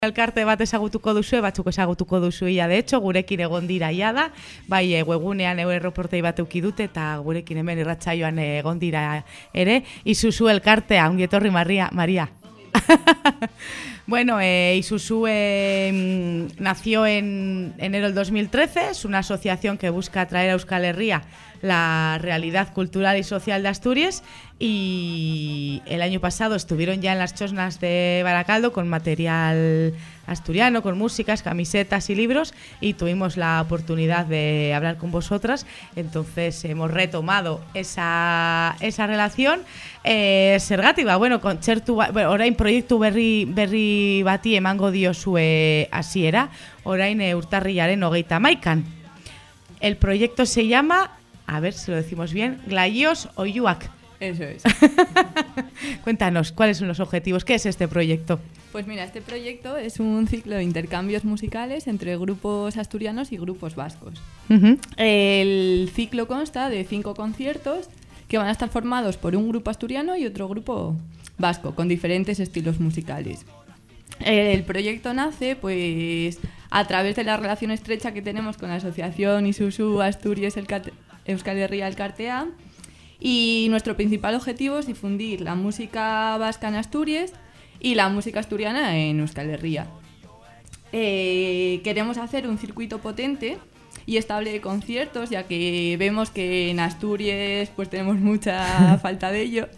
Elkarte bat ezagutuko duzue, batzuk ezagutuko duzu ia. De hecho, gurekin egon dira ia da, bai webunean erreportei bat eduki dute eta gurekin hemen irratsaioan egon dira ere. Isuzu Elkartea, ongi etorri María. Bueno, Isuzu nació en enero del 2013, es una asociación que busca traer a Euskal Herria la realidad cultural y social de Asturias, y el año pasado estuvieron ya en las Chosnas de Baracaldo con material asturiano, con músicas, camisetas y libros, y tuvimos la oportunidad de hablar con vosotras. Entonces hemos retomado esa relación. Zergatik, bueno, kontzertu orain proiektu berri bati emango diozue hasiera, orain urtarrilaren 31. El proyecto se llama, a ver si lo decimos bien, Glaios Oiuak. Eso es. Cuéntanos, ¿cuáles son los objetivos? ¿Qué es este proyecto? Pues mira, este proyecto es un ciclo de intercambios musicales entre grupos asturianos y grupos vascos. El ciclo consta de 5 conciertos que van a estar formados por un grupo asturiano y otro grupo vasco, con diferentes estilos musicales. El proyecto nace pues a través de la relación estrecha que tenemos con la asociación Isuzu Asturias Euskal Herria Elkartea, y nuestro principal objetivo es difundir la música vasca en Asturias y la música asturiana en Euskal Herria. Queremos hacer un circuito potente y estable de conciertos, ya que vemos que en Asturias pues tenemos mucha falta de ello,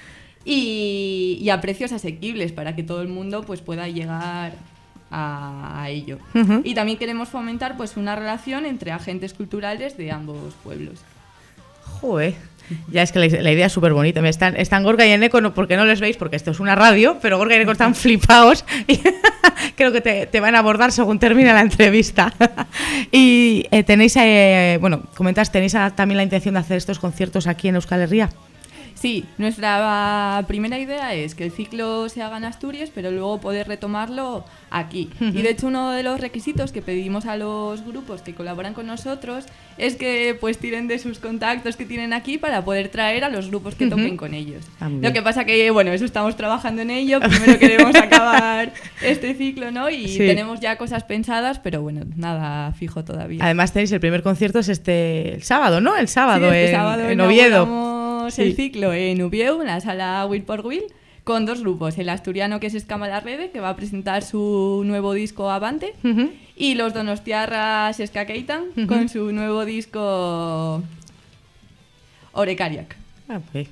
y a precios asequibles para que todo el mundo pues pueda llegar a ello. Y también queremos fomentar pues una relación entre agentes culturales de ambos pueblos. Joder, ya es que la idea es súper bonita. Están Gorka y Eneco, no, porque no les veis, porque esto es una radio, pero Gorka y Eneco están flipados y creo que te van a abordar según termine la entrevista. Y tenéis, comentas, tenéis también la intención de hacer estos conciertos aquí en Euskal Herria. Sí, nuestra primera idea es que el ciclo se haga en Asturias, pero luego poder retomarlo aquí. Y de hecho uno de los requisitos que pedimos a los grupos que colaboran con nosotros es que pues tiren de sus contactos que tienen aquí para poder traer a los grupos que toquen con ellos. Lo que pasa que, bueno, eso estamos trabajando en ello. Primero queremos acabar este ciclo, ¿no? Y sí, tenemos ya cosas pensadas, pero bueno, nada fijo todavía. Además tenéis el primer concierto es el sábado, ¿no? El sábado, sí, sábado en Oviedo. Sí. El ciclo en Ubieu, en la sala Will por Will, con 2 grupos, el asturiano, que es Escama la Rede, que va a presentar su nuevo disco Avante, y los donostiarras Eskakeitan, con su nuevo disco Orekariak. Okay.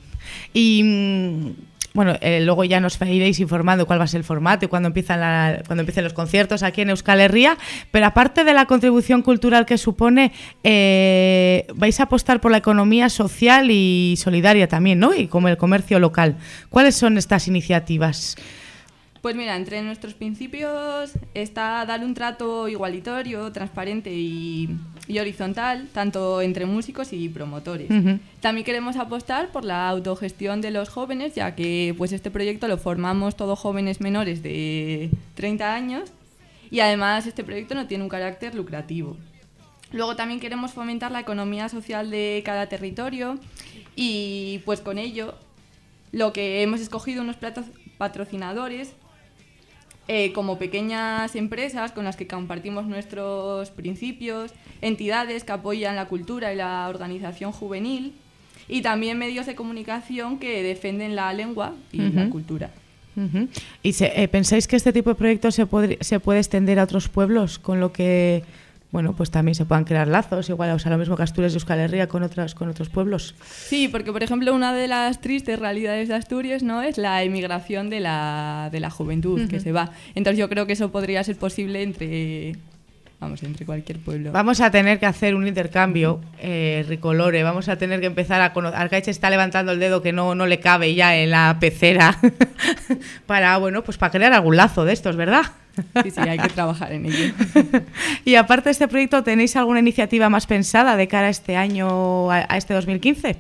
Y bueno, luego ya nos iréis informando cuál va a ser el formato y cuando empiecen los conciertos aquí en Euskal Herria, pero aparte de la contribución cultural que supone, vais a apostar por la economía social y solidaria también, ¿no? Y como el comercio local. ¿Cuáles son estas iniciativas? Pues mira, entre nuestros principios está dar un trato igualitario, transparente y horizontal, tanto entre músicos y promotores. También queremos apostar por la autogestión de los jóvenes, ya que pues este proyecto lo formamos todos jóvenes menores de 30 años, y además este proyecto no tiene un carácter lucrativo. Luego también queremos fomentar la economía social de cada territorio, y pues con ello lo que hemos escogido unos patrocinadores como pequeñas empresas con las que compartimos nuestros principios, entidades que apoyan la cultura y la organización juvenil, y también medios de comunicación que defienden la lengua y la cultura. ¿Y pensáis que este tipo de proyectos se puede extender a otros pueblos, con lo que bueno, pues también se puedan crear lazos, igual, o sea, lo mismo que Asturias y Euskal Herria con otros pueblos? Sí, porque por ejemplo una de las tristes realidades de Asturias, ¿no?, es la emigración de la juventud que se va. Entonces yo creo que eso podría ser posible entre cualquier pueblo. Vamos a tener que hacer un intercambio, Ricolore, vamos a tener que empezar a conocer. Arcaiche está levantando el dedo que no le cabe ya en la pecera para crear algún lazo de estos, ¿verdad? Sí, hay que trabajar en ello. Y aparte de este proyecto, ¿tenéis alguna iniciativa más pensada de cara a este año, a este 2015?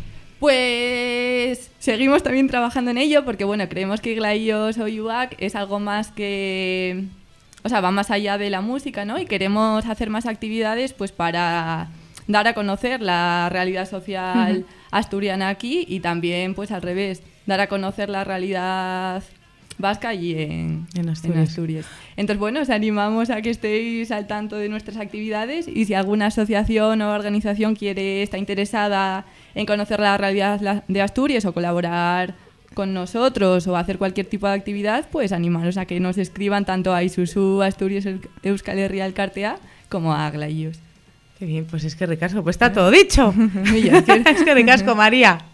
Pues seguimos también trabajando en ello, porque bueno, creemos que Glaios Oiuak es algo más que... O sea, va más allá de la música, ¿no? Y queremos hacer más actividades pues para dar a conocer la realidad social asturiana aquí, y también pues al revés, dar a conocer la realidad vasca y en Asturias. Asturias. Entonces, bueno, os animamos a que estéis al tanto de nuestras actividades y si alguna asociación o organización está interesada en conocer la realidad de Asturias o colaborar con nosotros o hacer cualquier tipo de actividad, pues animaros a que nos escriban tanto a Isuzu Asturias Euskal Herria Elkartea como a Aglayos. Qué bien, pues es que ricasco, pues está todo dicho. Es que ricasco, María.